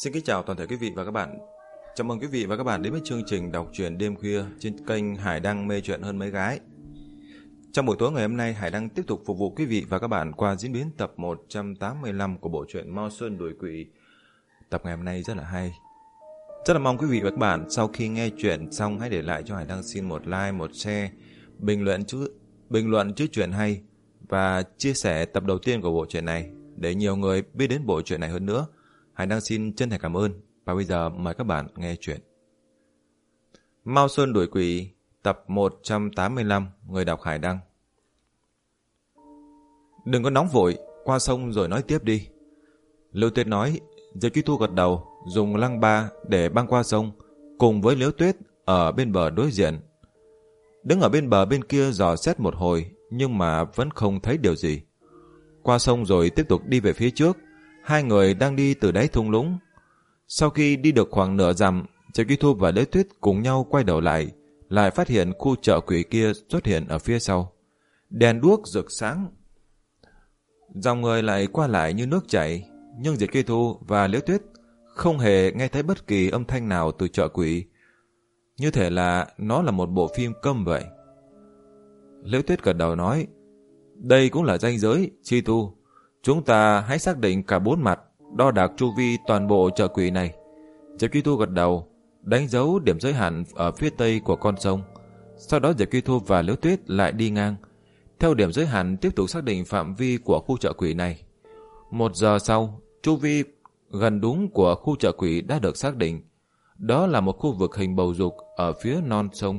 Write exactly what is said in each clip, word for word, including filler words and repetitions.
Xin kính chào toàn thể quý vị và các bạn. Chào mừng quý vị và các bạn đến với chương trình đọc truyện đêm khuya trên kênh Hải Đăng Mê Chuyện Hơn Mấy Gái. Trong buổi tối ngày hôm nay, Hải Đăng tiếp tục phục vụ quý vị và các bạn qua diễn biến tập một trăm tám mươi lăm của bộ truyện Mao Sơn Đuổi Quỷ. Tập ngày hôm nay rất là hay. Rất là mong quý vị và các bạn sau khi nghe chuyện xong hãy để lại cho Hải Đăng xin một like, một share, bình luận chữ bình luận chữ chuyện hay và chia sẻ tập đầu tiên của bộ truyện này để nhiều người biết đến bộ truyện này hơn nữa. Hải Đăng xin chân thành cảm ơn. Và bây giờ mời các bạn nghe chuyện Mao Sơn Đuổi Quỷ tập một trăm tám mươi lăm. Người đọc Hải Đăng. Đừng có nóng vội, qua sông rồi nói tiếp đi. Lưu Tuyết nói. Diệp Kỳ Thu gật đầu, dùng lăng ba để băng qua sông, cùng với Liễu Tuyết ở bên bờ đối diện. Đứng ở bên bờ bên kia dò xét một hồi, nhưng mà vẫn không thấy điều gì. Qua sông rồi tiếp tục đi về phía trước. Hai người đang đi từ đáy thung lũng. Sau khi đi được khoảng nửa dặm, Diệp Kỳ Thu và Liễu Tuyết cùng nhau quay đầu lại, lại phát hiện khu chợ quỷ kia xuất hiện ở phía sau. Đèn đuốc rực sáng, dòng người lại qua lại như nước chảy, nhưng Diệp Kỳ Thu và Liễu Tuyết không hề nghe thấy bất kỳ âm thanh nào từ chợ quỷ, như thể là nó là một bộ phim câm vậy. Liễu Tuyết gật đầu nói, đây cũng là ranh giới, Chi Tu. Chúng ta hãy xác định cả bốn mặt, đo đạc chu vi toàn bộ chợ quỷ này. Diệp Kỳ Thu gật đầu, đánh dấu điểm giới hạn ở phía tây của con sông. Sau đó Diệp Kỳ Thu và Liễu Tuyết lại đi ngang, theo điểm giới hạn tiếp tục xác định phạm vi của khu chợ quỷ này. Một giờ sau, chu vi gần đúng của khu chợ quỷ đã được xác định. Đó là một khu vực hình bầu dục ở phía non sông.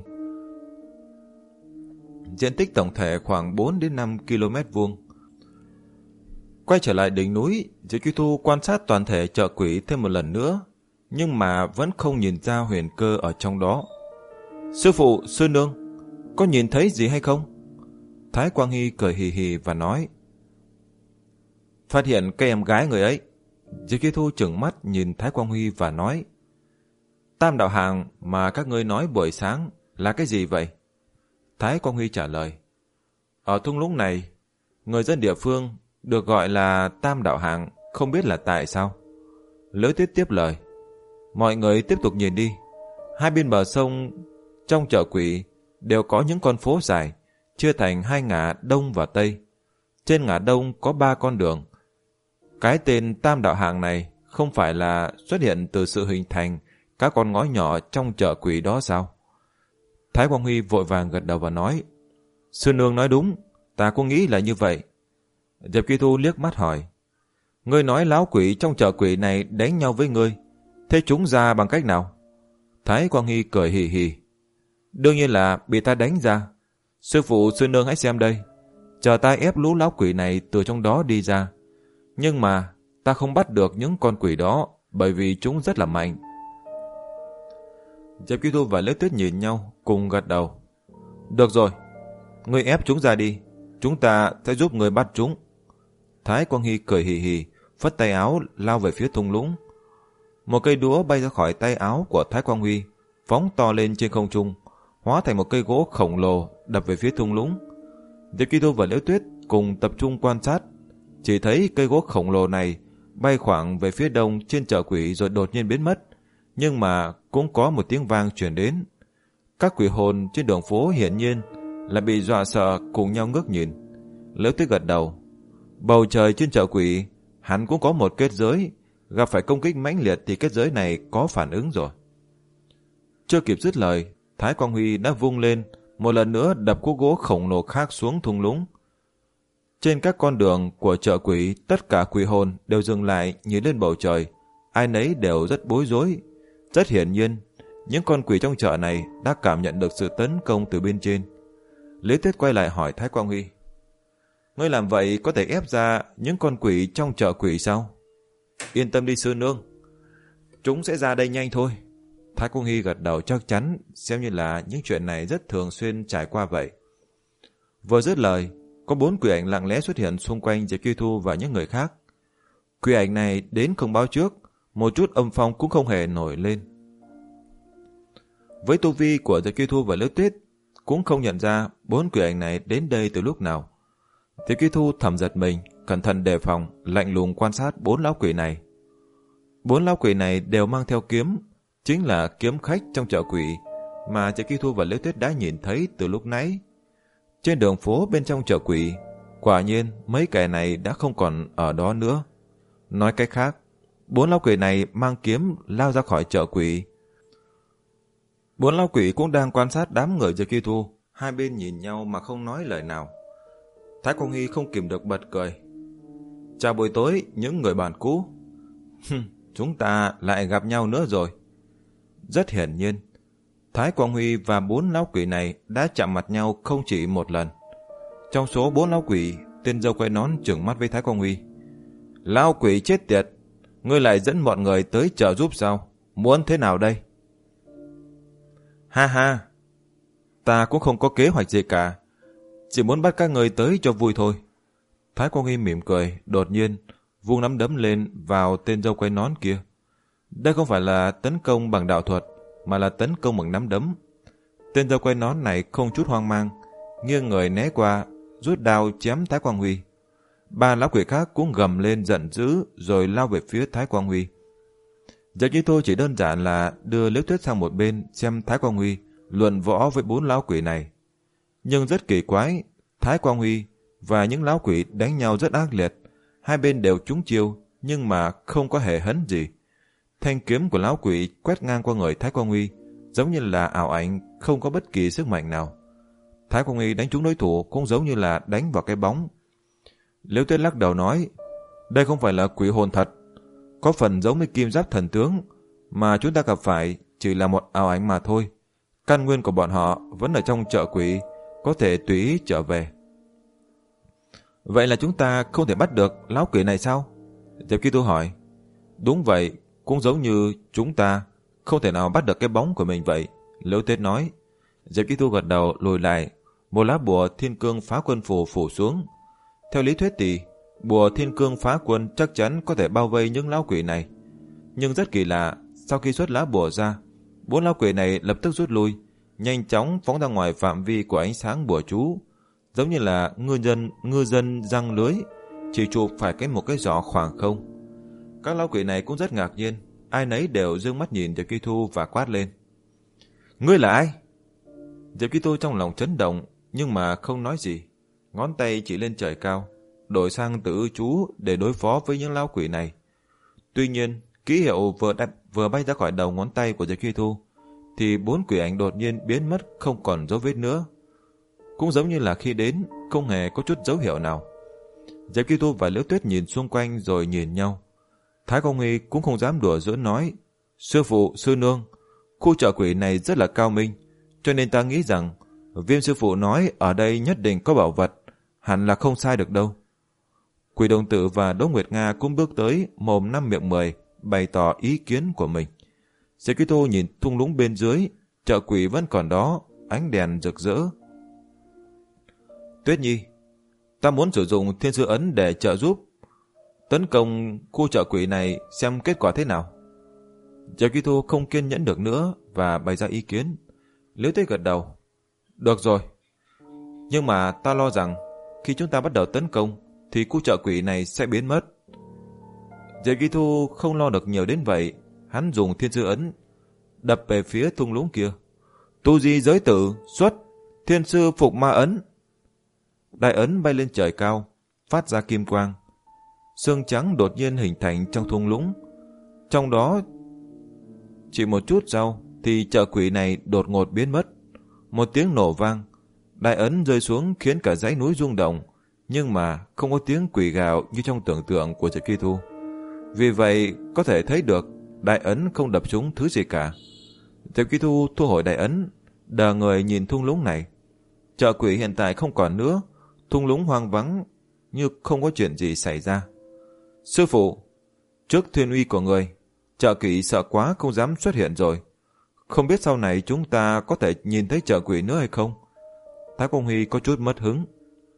Diện tích tổng thể khoảng bốn đến năm ki lô mét vuông. Quay trở lại đỉnh núi, Diệp Kỳ Thu quan sát toàn thể chợ quỷ thêm một lần nữa, nhưng mà vẫn không nhìn ra huyền cơ ở trong đó. Sư phụ, sư nương, có nhìn thấy gì hay không? Thái Quang Hy cười hì hì và nói, phát hiện cây em gái người ấy. Diệp Kỳ Thu trừng mắt nhìn Thái Quang Huy và nói, tam đạo hàng mà các ngươi nói buổi sáng là cái gì vậy? Thái Quang Huy trả lời, ở thung lũng này, người dân địa phương được gọi là tam đạo hàng, không biết là tại sao. Liễu Tuyết tiếp lời, mọi người tiếp tục nhìn đi. Hai bên bờ sông trong chợ quỷ đều có những con phố dài, chia thành hai ngả đông và tây. Trên ngả đông có ba con đường. Cái tên tam đạo hàng này không phải là xuất hiện từ sự hình thành các con ngõ nhỏ trong chợ quỷ đó sao? Thái Quang Huy vội vàng gật đầu và nói, sư nương nói đúng, ta cũng nghĩ là như vậy. Diệp Kỳ Thu liếc mắt hỏi, ngươi nói láo quỷ trong chợ quỷ này đánh nhau với ngươi, thế chúng ra bằng cách nào? Thái Quang Hy cười hì hì, đương nhiên là bị ta đánh ra. Sư phụ, sư nương hãy xem đây, chờ ta ép lũ láo quỷ này từ trong đó đi ra. Nhưng mà ta không bắt được những con quỷ đó, bởi vì chúng rất là mạnh. Diệp Kỳ Thu và Liễu Tuyết nhìn nhau, cùng gật đầu. Được rồi, ngươi ép chúng ra đi, chúng ta sẽ giúp ngươi bắt chúng. Thái Quang Hy cười hì hì, phất tay áo lao về phía thung lũng. Một cây đũa bay ra khỏi tay áo của Thái Quang Huy, phóng to lên trên không trung, hóa thành một cây gỗ khổng lồ đập về phía thung lũng. Diệp Kỳ Thu và Liễu Tuyết cùng tập trung quan sát, chỉ thấy cây gỗ khổng lồ này bay khoảng về phía đông trên chợ quỷ rồi đột nhiên biến mất, nhưng mà cũng có một tiếng vang truyền đến. Các quỷ hồn trên đường phố hiển nhiên là bị dọa sợ, cùng nhau ngước nhìn. Liễu Tuyết gật đầu, bầu trời trên chợ quỷ hẳn cũng có một kết giới, gặp phải công kích mãnh liệt thì kết giới này có phản ứng rồi. Chưa kịp dứt lời, Thái Quang Huy đã vung lên, một lần nữa đập khúc gỗ khổng lồ khác xuống thung lũng. Trên các con đường của chợ quỷ, tất cả quỷ hồn đều dừng lại nhìn lên bầu trời, ai nấy đều rất bối rối. Rất hiển nhiên, những con quỷ trong chợ này đã cảm nhận được sự tấn công từ bên trên. Liễu Tuyết quay lại hỏi Thái Quang Huy, ngươi làm vậy có thể ép ra những con quỷ trong chợ quỷ sao? Yên tâm đi sư nương, chúng sẽ ra đây nhanh thôi. Thái Quang Huy gật đầu chắc chắn, xem như là những chuyện này rất thường xuyên trải qua vậy. Vừa dứt lời, có bốn quỷ ảnh lặng lẽ xuất hiện xung quanh Diệp Kỳ Thu và những người khác. Quỷ ảnh này đến không báo trước, một chút âm phong cũng không hề nổi lên. Với tu vi của Diệp Kỳ Thu và Liễu Tuyết, cũng không nhận ra bốn quỷ ảnh này đến đây từ lúc nào. Diệp Kỳ Thu thầm giật mình, cẩn thận đề phòng, lạnh lùng quan sát bốn lão quỷ này. Bốn lão quỷ này đều mang theo kiếm, chính là kiếm khách trong chợ quỷ mà Triệu Kỳ Thu và Liễu Tuyết đã nhìn thấy từ lúc nãy. Trên đường phố bên trong chợ quỷ, quả nhiên mấy kẻ này đã không còn ở đó nữa. Nói cách khác, bốn lão quỷ này mang kiếm lao ra khỏi chợ quỷ. Bốn lão quỷ cũng đang quan sát đám người Triệu Kỳ Thu, hai bên nhìn nhau mà không nói lời nào. Thái Quang Huy không kìm được bật cười. Chào buổi tối những người bạn cũ. Chúng ta lại gặp nhau nữa rồi. Rất hiển nhiên, Thái Quang Huy và bốn lão quỷ này đã chạm mặt nhau không chỉ một lần. Trong số bốn lão quỷ, tên dâu quay nón trừng mắt với Thái Quang Huy. Lão quỷ chết tiệt, ngươi lại dẫn mọi người tới trợ giúp sao? Muốn thế nào đây? Ha ha, ta cũng không có kế hoạch gì cả, chỉ muốn bắt các người tới cho vui thôi. Thái Quang Huy mỉm cười, đột nhiên vung nắm đấm lên vào tên dâu quay nón kia. Đây không phải là tấn công bằng đạo thuật, mà là tấn công bằng nắm đấm. Tên dâu quay nón này không chút hoang mang, nghiêng người né qua, rút đao chém Thái Quang Huy. Ba lão quỷ khác cũng gầm lên giận dữ rồi lao về phía Thái Quang Huy. Giờ như tôi chỉ đơn giản là đưa Liễu Tuyết sang một bên xem Thái Quang Huy luận võ với bốn lão quỷ này. Nhưng rất kỳ quái, Thái Quang Huy và những lão quỷ đánh nhau rất ác liệt, hai bên đều trúng chiêu nhưng mà không có hề hấn gì. Thanh kiếm của lão quỷ quét ngang qua người Thái Quang Huy, giống như là ảo ảnh, không có bất kỳ sức mạnh nào. Thái Quang Huy đánh trúng đối thủ cũng giống như là đánh vào cái bóng. Liễu Tuyết lắc đầu nói, đây không phải là quỷ hồn thật, có phần giống với kim giáp thần tướng, mà chúng ta gặp phải chỉ là một ảo ảnh mà thôi. Căn nguyên của bọn họ vẫn ở trong chợ quỷ, có thể tùy ý trở về. Vậy là chúng ta không thể bắt được lão quỷ này sao? Diệp Kỳ Tu hỏi. Đúng vậy, cũng giống như chúng ta không thể nào bắt được cái bóng của mình vậy, Liễu Tuyết nói. Diệp Kỳ Tu gật đầu lùi lại, một lá bùa thiên cương phá quân phù phủ xuống. Theo lý thuyết thì bùa thiên cương phá quân chắc chắn có thể bao vây những lão quỷ này. Nhưng rất kỳ lạ, sau khi xuất lá bùa ra, bốn lão quỷ này lập tức rút lui, nhanh chóng phóng ra ngoài phạm vi của ánh sáng bùa chú, giống như là ngư dân ngư dân giăng lưới, chỉ chụp phải cái một cái giỏ khoảng không. Các lão quỷ này cũng rất ngạc nhiên, ai nấy đều dương mắt nhìn Diệp Kỳ Tu và quát lên. Ngươi là ai? Diệp Kỳ Tu trong lòng chấn động nhưng mà không nói gì, ngón tay chỉ lên trời cao, đổi sang tử chú để đối phó với những lão quỷ này. Tuy nhiên, ký hiệu vừa đặt vừa bay ra khỏi đầu ngón tay của Diệp Kỳ Tu, thì bốn quỷ ảnh đột nhiên biến mất không còn dấu vết nữa. Cũng giống như là khi đến, không hề có chút dấu hiệu nào. Diệp Kỳ Tu và Liễu Tuyết nhìn xung quanh rồi nhìn nhau. Thái Quang Huy cũng không dám đùa giỡn nói, sư phụ, sư nương, khu chợ quỷ này rất là cao minh, cho nên ta nghĩ rằng Viêm sư phụ nói ở đây nhất định có bảo vật, hẳn là không sai được đâu. Quỷ Đồng Tử và Đỗ Nguyệt Nga cũng bước tới, mồm năm miệng mười, bày tỏ ý kiến của mình. Diệp Kỳ Tu nhìn thung lũng bên dưới, chợ quỷ vẫn còn đó, ánh đèn rực rỡ. Tuyết Nhi, ta muốn sử dụng thiên sư ấn để trợ giúp tấn công khu chợ quỷ này xem kết quả thế nào. Diệp Kỳ Tu không kiên nhẫn được nữa và bày ra ý kiến. Liễu Tuyết gật đầu. Được rồi, nhưng mà ta lo rằng khi chúng ta bắt đầu tấn công thì khu chợ quỷ này sẽ biến mất. Diệp Kỳ Tu không lo được nhiều đến vậy, hắn dùng thiên sư ấn đập về phía thung lũng kia. Tu di giới tử xuất thiên sư phục ma ấn. Đại ấn bay lên trời cao, phát ra kim quang. Sương trắng đột nhiên hình thành trong thung lũng. Trong đó chỉ một chút sau thì chợ quỷ này đột ngột biến mất. Một tiếng nổ vang, đại ấn rơi xuống khiến cả dãy núi rung động, nhưng mà không có tiếng quỷ gào như trong tưởng tượng của Diệp Kỳ Tu. Vì vậy có thể thấy được đại ấn không đập trúng thứ gì cả. Diệp Kỳ Tu thu hồi đại ấn, đờ người nhìn thung lũng này. Chợ quỷ hiện tại không còn nữa, thung lũng hoang vắng như không có chuyện gì xảy ra. Sư phụ, trước thiên uy của người, chợ quỷ sợ quá không dám xuất hiện rồi. Không biết sau này chúng ta có thể nhìn thấy chợ quỷ nữa hay không? Thái Quang Huy có chút mất hứng.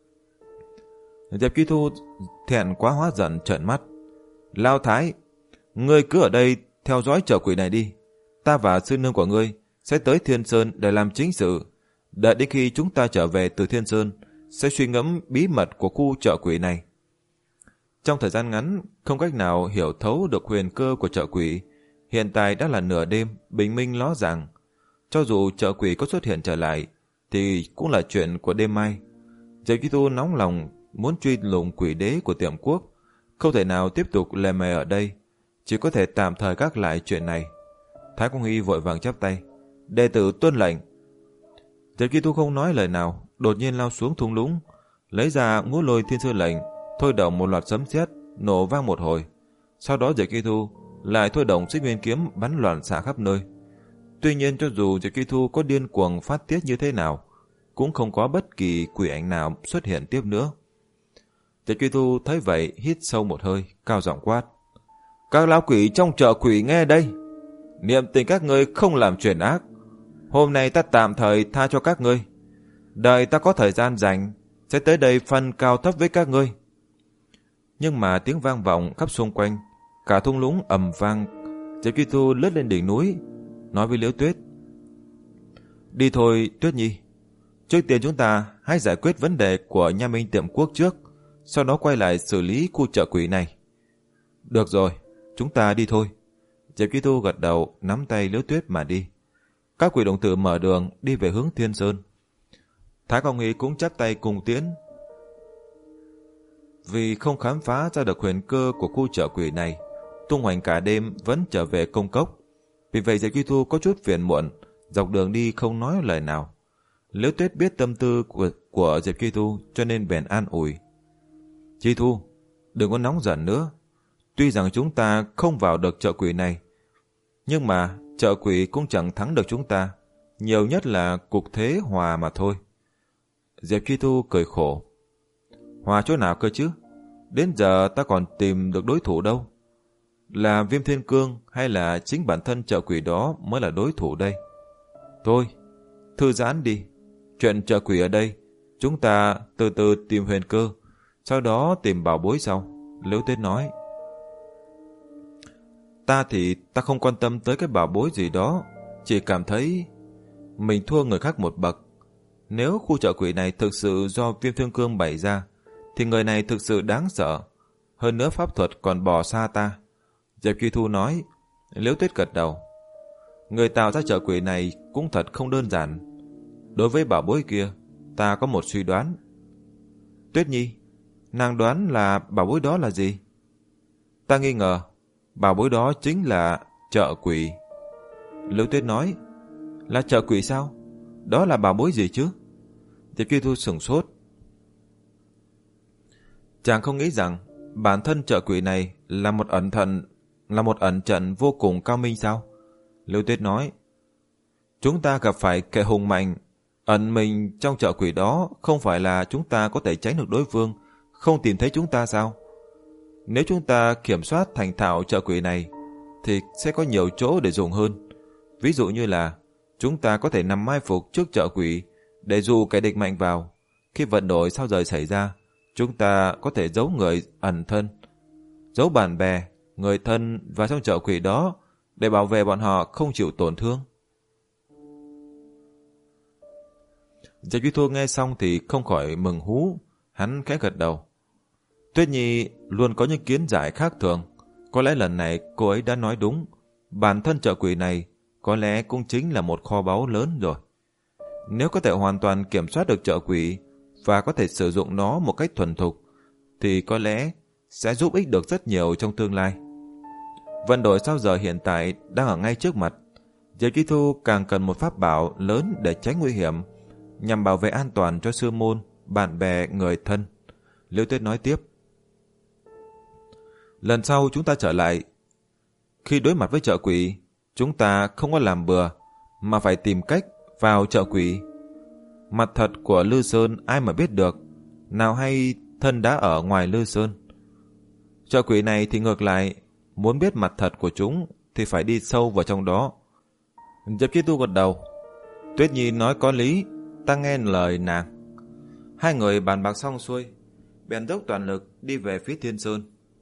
Diệp Kỳ Tu thẹn quá hóa giận trợn mắt. Lao Thái, ngươi cứ ở đây theo dõi chợ quỷ này đi. Ta và sư nương của ngươi sẽ tới Thiên Sơn để làm chính sự. Đợi đến khi chúng ta trở về từ Thiên Sơn, sẽ suy ngẫm bí mật của khu chợ quỷ này. Trong thời gian ngắn, không cách nào hiểu thấu được huyền cơ của chợ quỷ. Hiện tại đã là nửa đêm, bình minh ló ràng. Cho dù chợ quỷ có xuất hiện trở lại, thì cũng là chuyện của đêm mai. Diệp Chi Thu nóng lòng muốn truy lùng quỷ đế của Tiệm Quốc, không thể nào tiếp tục lề mề ở đây, chỉ có thể tạm thời gác lại chuyện này. Thái Quang Hy vội vàng chắp tay, đệ tử tuân lệnh. Diệp Chi Thu không nói lời nào, đột nhiên lao xuống thung lũng, lấy ra Ngũ Lôi Thiên Sư lệnh, thôi động một loạt sấm sét nổ vang một hồi. Sau đó Diệp Chi Thu lại thôi động Xích Nguyên kiếm bắn loạn xạ khắp nơi. Tuy nhiên cho dù Diệp Chi Thu có điên cuồng phát tiết như thế nào, cũng không có bất kỳ quỷ ảnh nào xuất hiện tiếp nữa. Diệp Chi Thu thấy vậy, hít sâu một hơi, cao giọng quát: các lão quỷ trong chợ quỷ nghe đây, niệm tình các ngươi không làm chuyện ác, hôm nay ta tạm thời tha cho các ngươi, đợi ta có thời gian rảnh sẽ tới đây phân cao thấp với các ngươi. Nhưng mà tiếng vang vọng khắp xung quanh, cả thung lũng ầm vang. Diệp Chi Thu lướt lên đỉnh núi, nói với Liễu Tuyết: đi thôi Tuyết Nhi, trước tiên chúng ta hãy giải quyết vấn đề của Nha Minh Tiệm Quốc trước, sau đó quay lại xử lý khu chợ quỷ này. Được rồi, chúng ta đi thôi. Diệp Chi Thu gật đầu, nắm tay Liễu Tuyết mà đi. Các quỷ đồng tử mở đường đi về hướng Thiên Sơn. Thái Quang Hy cũng chắp tay cùng tiễn. Vì không khám phá ra được huyền cơ của khu chợ quỷ này, tung hoành cả đêm vẫn trở về công cốc. Vì vậy Diệp Chi Thu có chút phiền muộn, dọc đường đi không nói lời nào. Liễu Tuyết biết tâm tư của, của Diệp Chi Thu, cho nên bèn an ủi: Chi Thu, đừng có nóng giận nữa. Tuy rằng chúng ta không vào được chợ quỷ này, nhưng mà chợ quỷ cũng chẳng thắng được chúng ta, nhiều nhất là cục thế hòa mà thôi. Diệp Chi Thu cười khổ: hòa chỗ nào cơ chứ? Đến giờ ta còn tìm được đối thủ đâu. Là Viêm Thiên Cương hay là chính bản thân chợ quỷ đó mới là đối thủ đây? Thôi, thư giãn đi. Chuyện chợ quỷ ở đây, chúng ta từ từ tìm huyền cơ, sau đó tìm bảo bối sau. Liễu Tuyết nói: ta thì ta không quan tâm tới cái bảo bối gì đó, chỉ cảm thấy mình thua người khác một bậc. Nếu khu chợ quỷ này thực sự do Viêm Thiên Cương bày ra, thì người này thực sự đáng sợ. Hơn nữa pháp thuật còn bỏ xa ta. Diệp Chi Thu nói. Liễu Tuyết gật đầu: người tạo ra chợ quỷ này cũng thật không đơn giản. Đối với bảo bối kia, ta có một suy đoán. Tuyết Nhi, nàng đoán là bảo bối đó là gì? Ta nghi ngờ bảo bối đó chính là chợ quỷ. Liễu Tuyết nói: là chợ quỷ sao? Đó là bảo bối gì chứ? Diệp Chi Thu sửng sốt. Chàng không nghĩ rằng bản thân chợ quỷ này là một ẩn thận, là một ẩn trận vô cùng cao minh sao? Liễu Tuyết nói: chúng ta gặp phải kẻ hùng mạnh ẩn mình trong chợ quỷ đó, không phải là chúng ta có thể tránh được đối phương không tìm thấy chúng ta sao? Nếu chúng ta kiểm soát thành thạo chợ quỷ này thì sẽ có nhiều chỗ để dùng hơn. Ví dụ như là chúng ta có thể nằm mai phục trước chợ quỷ để dụ kẻ địch mạnh vào. Khi vận đổi sao rời xảy ra, chúng ta có thể giấu người ẩn thân, giấu bạn bè, người thân vào trong chợ quỷ đó để bảo vệ bọn họ không chịu tổn thương. Diệp Chi Thu nghe xong thì không khỏi mừng hú. Hắn khẽ gật đầu. Tuyết Nhi luôn có những kiến giải khác thường. Có lẽ lần này cô ấy đã nói đúng. Bản thân chợ quỷ này có lẽ cũng chính là một kho báu lớn rồi. Nếu có thể hoàn toàn kiểm soát được chợ quỷ và có thể sử dụng nó một cách thuần thục, thì có lẽ sẽ giúp ích được rất nhiều trong tương lai. Vận đổi sao giờ hiện tại đang ở ngay trước mặt. Diệp Chi Thu càng cần một pháp bảo lớn để tránh nguy hiểm, nhằm bảo vệ an toàn cho sư môn, bạn bè, người thân. Liễu Tuyết nói tiếp: lần sau chúng ta trở lại, khi đối mặt với chợ quỷ, chúng ta không có làm bừa, mà phải tìm cách vào chợ quỷ. Mặt thật của Lư Sơn ai mà biết được, nào hay thân đã ở ngoài Lư Sơn. Chợ quỷ này thì ngược lại, muốn biết mặt thật của chúng thì phải đi sâu vào trong đó. Diệp Chi Tu gật đầu. Tuyết Nhi nói có lý, ta nghe lời nàng. Hai người bàn bạc xong xuôi, bèn dốc toàn lực đi về phía Thiên Sơn.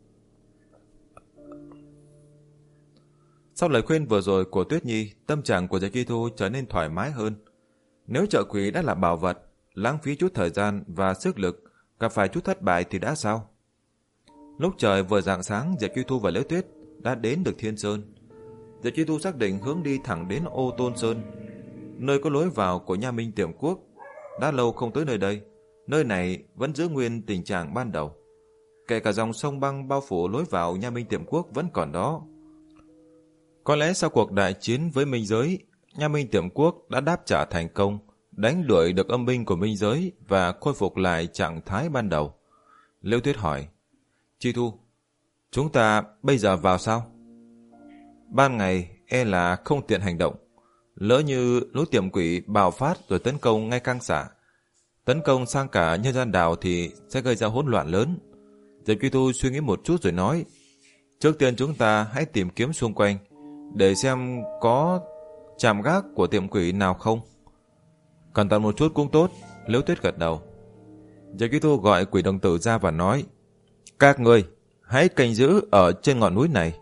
Sau lời khuyên vừa rồi của Tuyết Nhi, tâm trạng của Diệp Chi Tu trở nên thoải mái hơn. Nếu chợ quỷ đã là bảo vật, lãng phí chút thời gian và sức lực, gặp phải chút thất bại thì đã sao? Lúc trời vừa rạng sáng, Diệp Chi Thu và Liễu Tuyết đã đến được Thiên Sơn. Diệp Chi Thu xác định hướng đi thẳng đến Ô Tôn Sơn, nơi có lối vào của Nha Minh Tiệm Quốc. Đã lâu không tới nơi đây, nơi này vẫn giữ nguyên tình trạng ban đầu. Kể cả dòng sông băng bao phủ lối vào Nha Minh Tiệm Quốc vẫn còn đó. Có lẽ sau cuộc đại chiến với Minh Giới, Nha Minh Tiệm Quốc đã đáp trả thành công, đánh đuổi được âm binh của Minh Giới và khôi phục lại trạng thái ban đầu. Liễu Tuyết hỏi, Chi Thu, chúng ta bây giờ vào sao? Ban ngày e là không tiện hành động. Lỡ như lũ tiệm quỷ bạo phát rồi tấn công ngay cang xả, tấn công sang cả nhân gian đảo thì sẽ gây ra hỗn loạn lớn. Diệp Chi Thu suy nghĩ một chút rồi nói, trước tiên chúng ta hãy tìm kiếm xung quanh để xem có trạm gác của tiệm quỷ nào không. Cẩn thận một chút cũng tốt. Liễu Tuyết gật đầu. Diệp Chi Thu gọi Quỷ Đồng Tử ra và nói, các người hãy canh giữ ở trên ngọn núi này,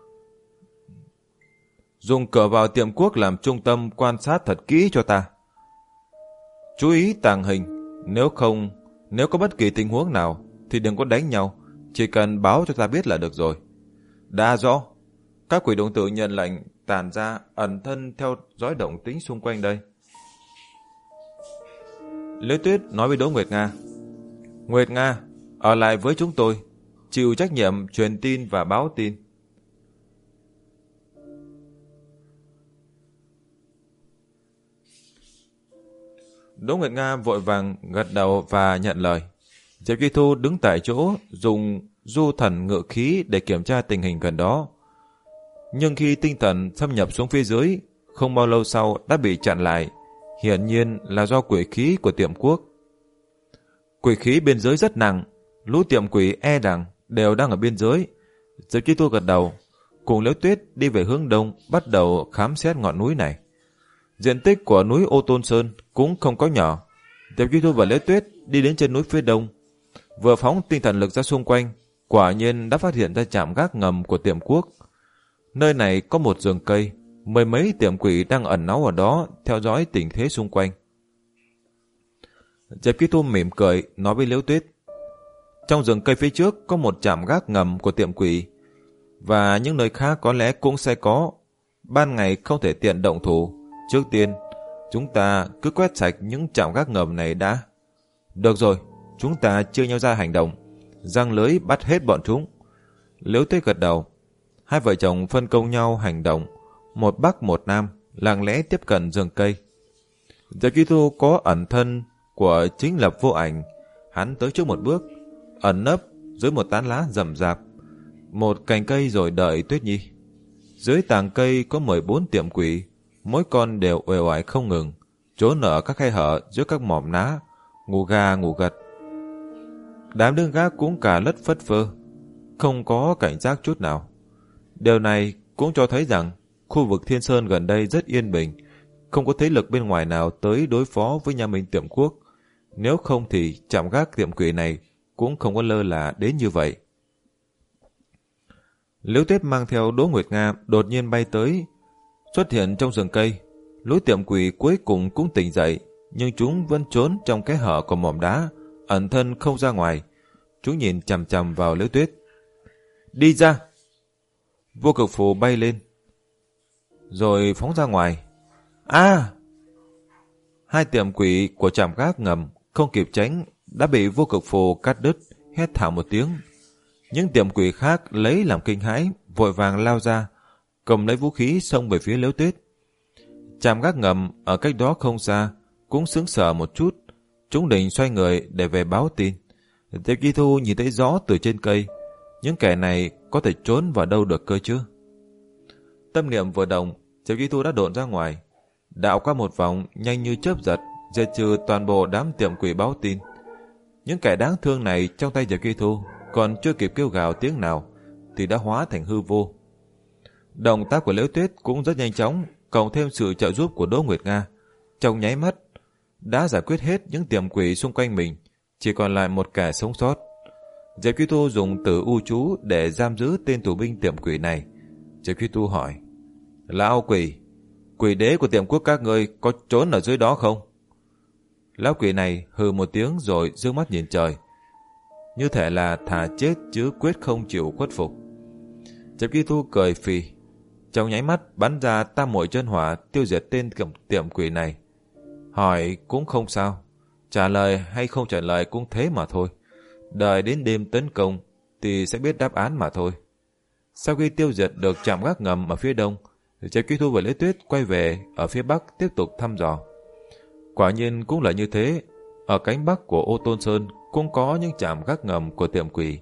dùng cửa vào tiệm quốc làm trung tâm quan sát thật kỹ cho ta. Chú ý tàng hình, nếu không, nếu có bất kỳ tình huống nào thì đừng có đánh nhau, chỉ cần báo cho ta biết là được rồi. Đã rõ. Các Quỷ Đồng Tử nhận lệnh tản ra ẩn thân theo dõi động tĩnh xung quanh đây. Liễu Tuyết nói với Đỗ Nguyệt Nga, Nguyệt Nga, ở lại với chúng tôi, chịu trách nhiệm truyền tin và báo tin. Đỗ Nguyệt Nga vội vàng gật đầu và nhận lời. Diệp Chi Thu đứng tại chỗ dùng du thần ngự khí để kiểm tra tình hình gần đó. Nhưng khi tinh thần xâm nhập xuống phía dưới, không bao lâu sau đã bị chặn lại, hiển nhiên là do quỷ khí của tiệm quốc. Quỷ khí biên giới rất nặng, lũ tiệm quỷ e đằng đều đang ở biên giới. Diệp Chi Thu gật đầu, cùng Liễu Tuyết đi về hướng đông, bắt đầu khám xét ngọn núi này. Diện tích của núi Ô Tôn Sơn cũng không có nhỏ. Diệp Chi Thu và Liễu Tuyết đi đến chân núi phía đông, vừa phóng tinh thần lực ra xung quanh, quả nhiên đã phát hiện ra trạm gác ngầm của tiệm quốc. Nơi này có một rừng cây, mười mấy tiệm quỷ đang ẩn náu ở đó theo dõi tình thế xung quanh. Diệp Chi Thu mỉm cười nói với Liễu Tuyết, trong rừng cây phía trước có một trạm gác ngầm của tiệm quỷ, và những nơi khác có lẽ cũng sẽ có. Ban ngày không thể tiện động thủ, trước tiên chúng ta cứ quét sạch những trạm gác ngầm này đã. Được rồi, chúng ta chia nhau ra hành động, giăng lưới bắt hết bọn chúng. Liễu Tuyết gật đầu. Hai vợ chồng phân công nhau hành động, một bắc một nam, lặng lẽ tiếp cận rừng cây. Diệp Chi Thu có ẩn thân của Chính Lập Vô Ảnh, hắn tới trước một bước, ẩn nấp dưới một tán lá rậm rạp, một cành cây rồi đợi Tuyết Nhi. Dưới tàng cây có mười bốn tiệm quỷ, mỗi con đều uể oải không ngừng, trốn ở các khe hở giữa các mỏm ná, ngủ gà ngủ gật. Đám đương gác cũng cả lất phất phơ, không có cảnh giác chút nào. Điều này cũng cho thấy rằng khu vực Thiên Sơn gần đây rất yên bình, không có thế lực bên ngoài nào tới đối phó với Nha Minh Tiệm Quốc. Nếu không thì trạm gác tiệm quỷ này cũng không có lơ là đến như vậy. Liễu Tuyết mang theo Đỗ Nguyệt Nga đột nhiên bay tới, xuất hiện trong rừng cây. Lũ tiệm quỷ cuối cùng cũng tỉnh dậy, nhưng chúng vẫn trốn trong cái hở của mỏm đá, ẩn thân không ra ngoài. Chúng nhìn chằm chằm vào Liễu Tuyết. Đi ra! Vô cực phù bay lên, rồi phóng ra ngoài. À! Hai tiệm quỷ của trạm gác ngầm không kịp tránh, đã bị vô cực phù cắt đứt, hét thảm một tiếng. Những tiệm quỷ khác lấy làm kinh hãi, vội vàng lao ra, cầm lấy vũ khí xông về phía Liễu Tuyết. Trạm gác ngầm ở cách đó không xa cũng sững sờ một chút, chúng định xoay người để về báo tin. Diệp Chi Thu nhìn thấy rõ từ trên cây, những kẻ này có thể trốn vào đâu được cơ chứ. Tâm niệm vừa động, Diệp Chi Thu đã độn ra ngoài, đạo qua một vòng nhanh như chớp giật, diệt trừ toàn bộ đám tiệm quỷ báo tin. Những kẻ đáng thương này trong tay Diệp Chi Thu còn chưa kịp kêu gào tiếng nào thì đã hóa thành hư vô. Động tác của Liễu Tuyết cũng rất nhanh chóng, cộng thêm sự trợ giúp của Đỗ Nguyệt Nga, trong nháy mắt đã giải quyết hết những tiệm quỷ xung quanh mình, chỉ còn lại một kẻ sống sót. Diệp Chi Thu dùng tử u chú để giam giữ tên tù binh tiệm quỷ này. Diệp Chi Thu hỏi, lão quỷ, quỷ đế của tiệm quốc các ngươi có trốn ở dưới đó không? Lão quỷ này hừ một tiếng rồi dương mắt nhìn trời. như thể là thà chết chứ quyết không chịu khuất phục. Diệp Kỳ Thu cười phì, trong nháy mắt bắn ra tam muội chân hỏa tiêu diệt tên tiệm, tiệm quỷ này. Hỏi cũng không sao, trả lời hay không trả lời cũng thế mà thôi. Đợi đến đêm tấn công thì sẽ biết đáp án mà thôi. Sau khi tiêu diệt được trạm gác ngầm ở phía đông, Diệp Kỳ Thu và Lễ Tuyết quay về ở phía bắc tiếp tục thăm dò. Quả nhiên cũng là như thế, ở cánh bắc của Ô Tôn Sơn cũng có những trạm gác ngầm của tiệm quỷ.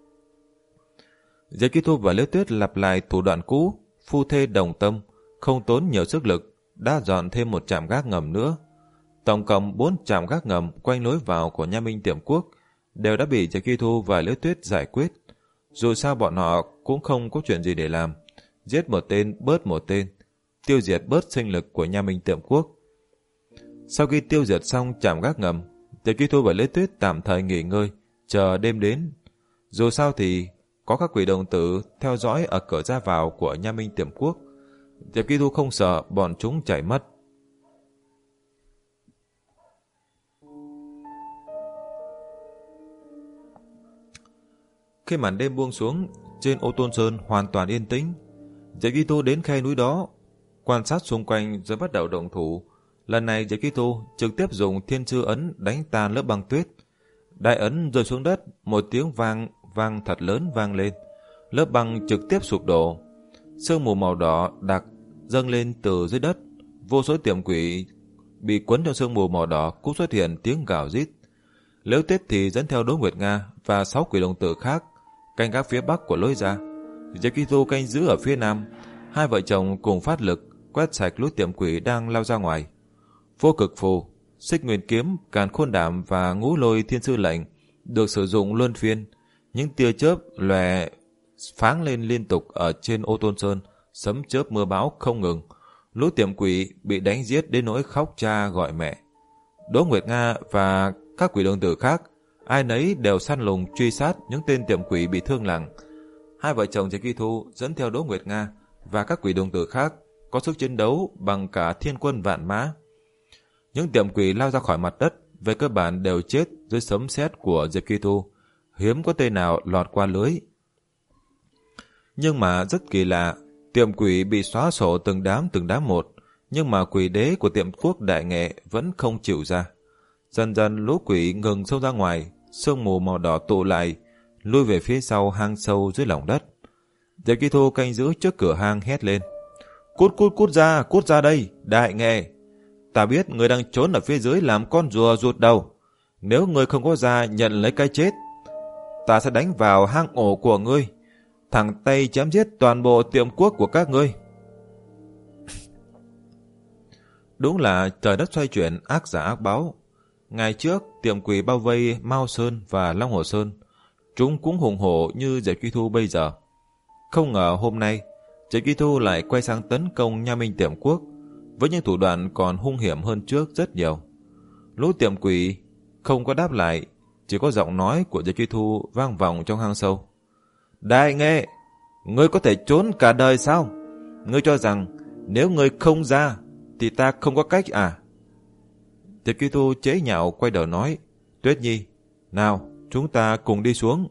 Diệp Kỳ Thu và Lễ Tuyết lặp lại thủ đoạn cũ, phu thê đồng tâm, không tốn nhiều sức lực, đã dọn thêm một trạm gác ngầm nữa. Tổng cộng bốn trạm gác ngầm quanh lối vào của Nha Minh Tiệm Quốc đều đã bị Diệp Kỳ Thu và Lễ Tuyết giải quyết. Dù sao bọn họ cũng không có chuyện gì để làm, giết một tên bớt một tên, tiêu diệt bớt sinh lực của Nha Minh Tiệm Quốc. Sau khi tiêu diệt xong trạm gác ngầm, Diệp Kỳ Thu và Lễ Tuyết tạm thời nghỉ ngơi, chờ đêm đến. Dù sao thì có các quỷ đồng tử theo dõi ở cửa ra vào của Nha Minh Tiệm Quốc. Diệp Kỳ Thu không sợ bọn chúng chạy mất. Khi màn đêm buông xuống, trên Ô Tôn Sơn hoàn toàn yên tĩnh. Diệp Kỳ Thu đến khe núi đó, quan sát xung quanh rồi bắt đầu động thủ. Lần này Diệp Kỳ Thu trực tiếp dùng Thiên Sư ấn đánh tan lớp băng tuyết. Đại ấn rơi xuống đất, một tiếng vang vang thật lớn vang lên. Lớp băng trực tiếp sụp đổ. Sương mù màu đỏ đặc dâng lên từ dưới đất. Vô số tiệm quỷ bị quấn trong sương mù màu đỏ cũng xuất hiện tiếng gào rít. Liễu Tuyết thì dẫn theo Đỗ Nguyệt Nga và sáu quỷ đồng tử khác canh gác phía bắc của lối ra. Diệp Kỳ Thu canh giữ ở phía nam. Hai vợ chồng cùng phát lực quét sạch lũ tiệm quỷ đang lao ra ngoài. Vô cực phù, xích nguyên kiếm, càn khôn đảm và ngũ lôi thiên sư lệnh được sử dụng luân phiên. Những tia chớp lòe pháng lên liên tục ở trên Ô Tôn Sơn, sấm chớp mưa bão không ngừng. Lũ tiệm quỷ bị đánh giết đến nỗi khóc cha gọi mẹ. Đỗ Nguyệt Nga và các quỷ đồng tử khác, ai nấy đều săn lùng truy sát những tên tiệm quỷ bị thương nặng. Hai vợ chồng Diệp Kỳ Thu dẫn theo Đỗ Nguyệt Nga và các quỷ đồng tử khác có sức chiến đấu bằng cả thiên quân vạn mã. Những tiệm quỷ lao ra khỏi mặt đất về cơ bản đều chết dưới sấm sét của Diệp Kỳ Thu, hiếm có tên nào lọt qua lưới. Nhưng mà rất kỳ lạ, tiệm quỷ bị xóa sổ từng đám từng đám một, nhưng mà quỷ đế của tiệm quốc Đại Nghệ vẫn không chịu ra. Dần dần lũ quỷ ngừng xông ra ngoài, sương mù màu đỏ tụ lại, lui về phía sau hang sâu dưới lòng đất. Diệp Kỳ Thu canh giữ trước cửa hang hét lên: Cút cút cút ra, cút ra đây, Đại Nghệ! Ta biết người đang trốn ở phía dưới làm con rùa rụt đầu. Nếu người không có ra nhận lấy cái chết, ta sẽ đánh vào hang ổ của ngươi, thẳng tay chém giết toàn bộ tiệm quốc của các ngươi. Đúng là trời đất xoay chuyển, ác giả ác báo. Ngày trước, tiệm quỷ bao vây Mao Sơn và Long Hồ Sơn. Chúng cũng hùng hổ như Diệp Kỳ Thu bây giờ. Không ngờ hôm nay, Diệp Kỳ Thu lại quay sang tấn công Nha Minh Tiệm Quốc, với những thủ đoạn còn hung hiểm hơn trước rất nhiều. Lũ tiệm quỷ không có đáp lại, chỉ có giọng nói của Diệp Kỳ Thu vang vọng trong hang sâu. Đại Nghệ, ngươi có thể trốn cả đời sao? Ngươi cho rằng nếu ngươi không ra thì ta không có cách à? Diệp Kỳ Thu chế nhạo quay đầu nói: Tuyết Nhi, nào chúng ta cùng đi xuống.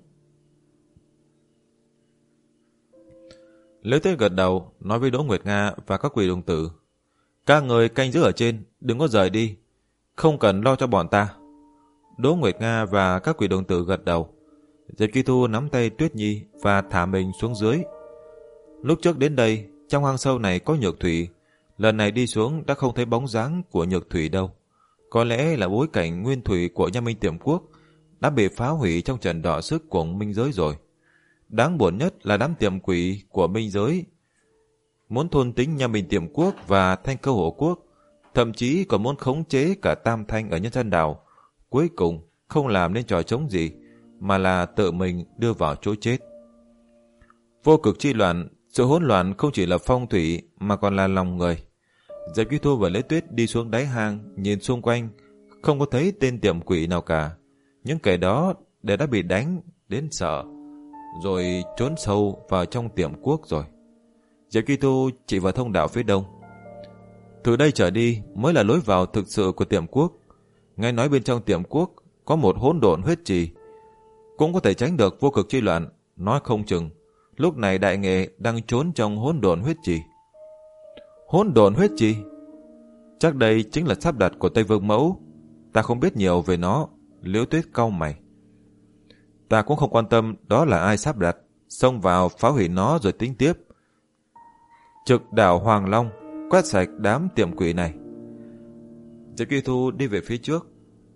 Liễu Tuyết gật đầu nói với Đỗ Nguyệt Nga và các quỷ đồng tử: Các người canh giữ ở trên, đừng có rời đi, không cần lo cho bọn ta. Đỗ Nguyệt Nga và các quỷ đồng tử gật đầu. Diệp Kỳ Thu nắm tay Tuyết Nhi và thả mình xuống dưới. Lúc trước đến đây, trong hang sâu này có Nhược Thủy, lần này đi xuống đã không thấy bóng dáng của Nhược Thủy đâu. Có lẽ là bối cảnh nguyên thủy của Nha Minh Tiệm Quốc đã bị phá hủy trong trận đọ sức của Minh Giới rồi. Đáng buồn nhất là đám tiệm quỷ của Minh Giới muốn thôn tính Nha Minh Tiệm Quốc và Thanh Câu Hổ Quốc, thậm chí còn muốn khống chế cả Tam Thanh ở nhân gian đảo. Cuối cùng không làm nên trò trống gì, mà là tự mình đưa vào chỗ chết. Vô cực chi loạn, sự hỗn loạn không chỉ là phong thủy mà còn là lòng người. Diệp Kỳ Thu và Lễ Tuyết đi xuống đáy hang, nhìn xung quanh, không có thấy tên tiệm quỷ nào cả. Những kẻ đó đều đã bị đánh đến sợ, rồi trốn sâu vào trong tiệm quốc rồi. Diệp Kỳ Thu chỉ vào thông đạo phía đông. Từ đây trở đi mới là lối vào thực sự của tiệm quốc. Nghe nói bên trong tiệm quốc có một hỗn độn huyết trì. cũng có thể tránh được vô cực chi loạn. Nói không chừng lúc này Đại Nghệ đang trốn trong hỗn độn huyết trì. Hỗn độn huyết trì? Chắc đây chính là sắp đặt của Tây Vương Mẫu. Ta không biết nhiều về nó. Liễu Tuyết cau mày. Ta cũng không quan tâm đó là ai sắp đặt. Xông vào phá hủy nó rồi tính tiếp. Trực đảo Hoàng Long quét sạch đám tiệm quỷ này. Diệp Kỳ Thu đi về phía trước.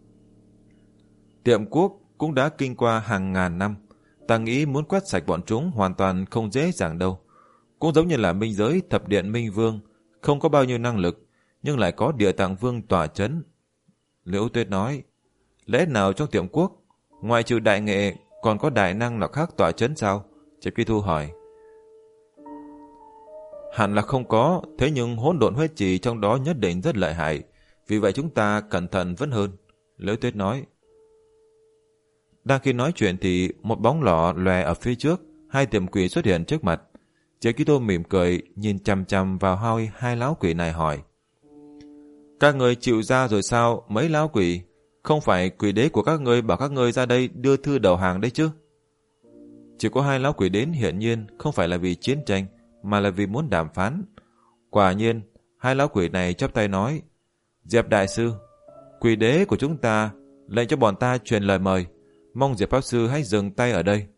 Tiệm quốc cũng đã kinh qua hàng ngàn năm. Ta nghĩ muốn quét sạch bọn chúng hoàn toàn không dễ dàng đâu. Cũng giống như là minh giới thập điện Minh Vương, không có bao nhiêu năng lực, nhưng lại có Địa Tạng Vương tỏa chấn. Liễu Tuyết nói, lẽ nào trong tiệm quốc, ngoại trừ Đại Nghệ, còn có đại năng nào khác tỏa chấn sao? Diệp Kỳ Thu hỏi. Hẳn là không có, thế nhưng hỗn độn huyết trì trong đó nhất định rất lợi hại, vì vậy chúng ta cẩn thận vẫn hơn. Liễu Tuyết nói. Đang khi nói chuyện thì một bóng lọ lòe ở phía trước, hai tiệm quỷ xuất hiện trước mặt. Diệp Kỳ Thu mỉm cười, nhìn chằm chằm vào hai, hai lão quỷ này hỏi. Các người chịu ra rồi sao, mấy lão quỷ? Không phải quỷ đế của các ngươi bảo các ngươi ra đây đưa thư đầu hàng đấy chứ? Chỉ có hai lão quỷ đến hiển nhiên không phải là vì chiến tranh, mà là vì muốn đàm phán. Quả nhiên, hai lão quỷ này chắp tay nói, Diệp Đại Sư, quỷ đế của chúng ta lệnh cho bọn ta truyền lời mời, mong Diệp Pháp Sư hãy dừng tay ở đây.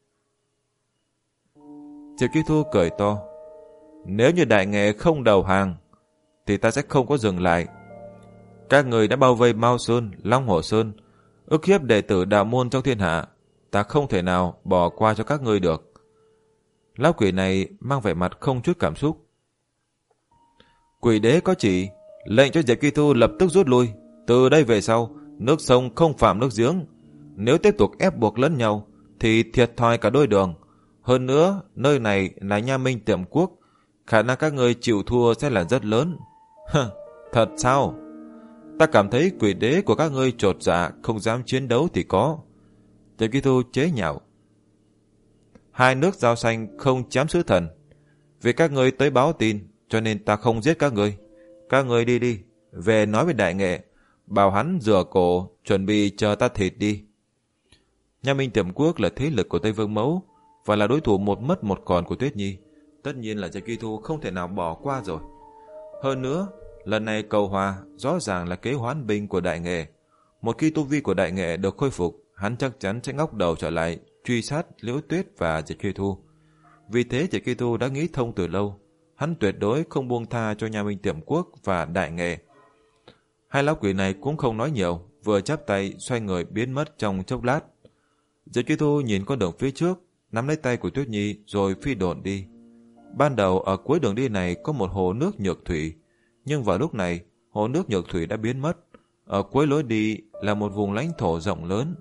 Diệp Kỳ Thu cười to, nếu như Đại Nghệ không đầu hàng, thì ta sẽ không có dừng lại. Các người đã bao vây Mao Sơn, Long Hổ Sơn, ức hiếp đệ tử đạo môn trong thiên hạ, ta không thể nào bỏ qua cho các ngươi được. Lão quỷ này mang vẻ mặt không chút cảm xúc. Quỷ đế có chỉ, lệnh cho Diệp Kỳ Thu lập tức rút lui. Từ đây về sau, nước sông không phạm nước giếng. Nếu tiếp tục ép buộc lẫn nhau, thì thiệt thòi cả đôi đường. Hơn nữa, nơi này là Nha Minh tiệm quốc, khả năng các ngươi chịu thua sẽ là rất lớn. Hừ, thật sao? Ta cảm thấy quỷ đế của các ngươi chột dạ, không dám chiến đấu thì có. Diệp Kỳ Thu chế nhạo. Hai nước giao xanh không chém sứ thần. Vì các ngươi tới báo tin, cho nên ta không giết các ngươi. Các ngươi đi đi, về nói với Đại Nghệ, bảo hắn rửa cổ, chuẩn bị chờ ta thịt đi. Nha Minh tiệm quốc là thế lực của Tây Vương Mẫu, và là đối thủ một mất một còn của Tuyết Nhi. Tất nhiên là Diệp Kỳ Thu không thể nào bỏ qua rồi. Hơn nữa, lần này cầu hòa rõ ràng là kế hoán binh của Đại Nghệ. Một khi tu vi của Đại Nghệ được khôi phục, hắn chắc chắn sẽ ngóc đầu trở lại truy sát Liễu Tuyết và Diệp Kỳ Thu. Vì thế Diệp Kỳ Thu đã nghĩ thông từ lâu, hắn tuyệt đối không buông tha cho Nha Minh tiệm quốc và Đại Nghệ. Hai lão quỷ này cũng không nói nhiều, vừa chắp tay xoay người biến mất trong chốc lát. Diệp Kỳ Thu nhìn con đường phía trước, nắm lấy tay của Tuyết Nhi rồi phi độn đi. Ban đầu ở cuối đường đi này có một hồ nước nhược thủy, nhưng vào lúc này hồ nước nhược thủy đã biến mất. Ở cuối lối đi là một vùng lãnh thổ rộng lớn.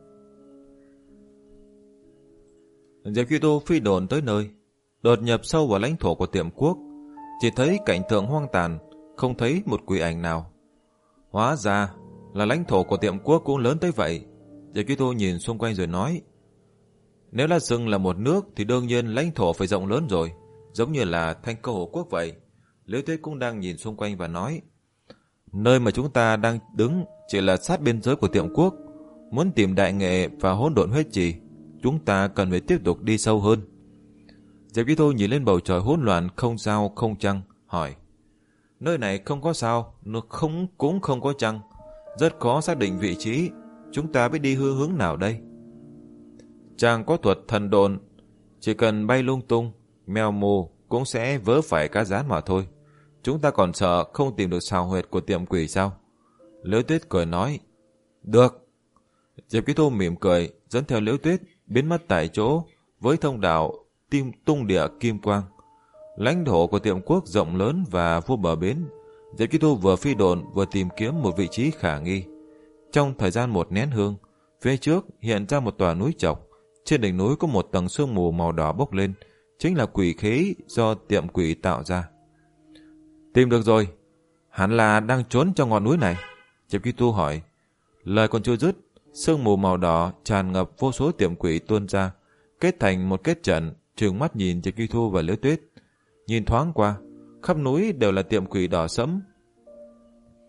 Diệp Kỳ Thu phi độn tới nơi, đột nhập sâu vào lãnh thổ của tiệm quốc, chỉ thấy cảnh tượng hoang tàn, không thấy một quỷ ảnh nào. Hóa ra là lãnh thổ của tiệm quốc cũng lớn tới vậy. Diệp Kỳ Thu nhìn xung quanh rồi nói, nếu là rừng là một nước thì đương nhiên lãnh thổ phải rộng lớn rồi, giống như là Thanh Câu Hồ Quốc vậy. Liễu Tuyết cũng đang nhìn xung quanh và nói, nơi mà chúng ta đang đứng chỉ là sát biên giới của tiệm quốc. Muốn tìm Đại Nghệ và hỗn độn huyết trì, chúng ta cần phải tiếp tục đi sâu hơn. Diệp Kỳ Thu nhìn lên bầu trời hỗn loạn không sao không trăng, hỏi, nơi này không có sao, nó không cũng không có trăng, rất khó xác định vị trí, chúng ta biết đi hư hướng nào đây? Chàng có thuật thần độn, chỉ cần bay lung tung, mèo mù cũng sẽ vớ phải cá rán mà thôi. Chúng ta còn sợ không tìm được sào huyệt của tiệm quỷ sao? Liễu Tuyết cười nói, được. Diệp Kỳ Thu mỉm cười, dẫn theo Liễu Tuyết biến mất tại chỗ với thông đạo tim tung địa kim quang. Lãnh thổ của tiệm quốc rộng lớn và vô bờ bến. Diệp Kỳ Thu vừa phi độn vừa tìm kiếm một vị trí khả nghi. Trong thời gian một nén hương, phía trước hiện ra một tòa núi chọc. Trên đỉnh núi có một tầng sương mù màu đỏ bốc lên, chính là quỷ khí do tiệm quỷ tạo ra. Tìm được rồi, hẳn là đang trốn trong ngọn núi này. Diệp Kỳ Thu hỏi. Lời còn chưa dứt, sương mù màu đỏ tràn ngập vô số tiệm quỷ tuôn ra, kết thành một kết trận, trừng mắt nhìn Diệp Kỳ Thu và Liễu Tuyết. Nhìn thoáng qua, khắp núi đều là tiệm quỷ đỏ sẫm.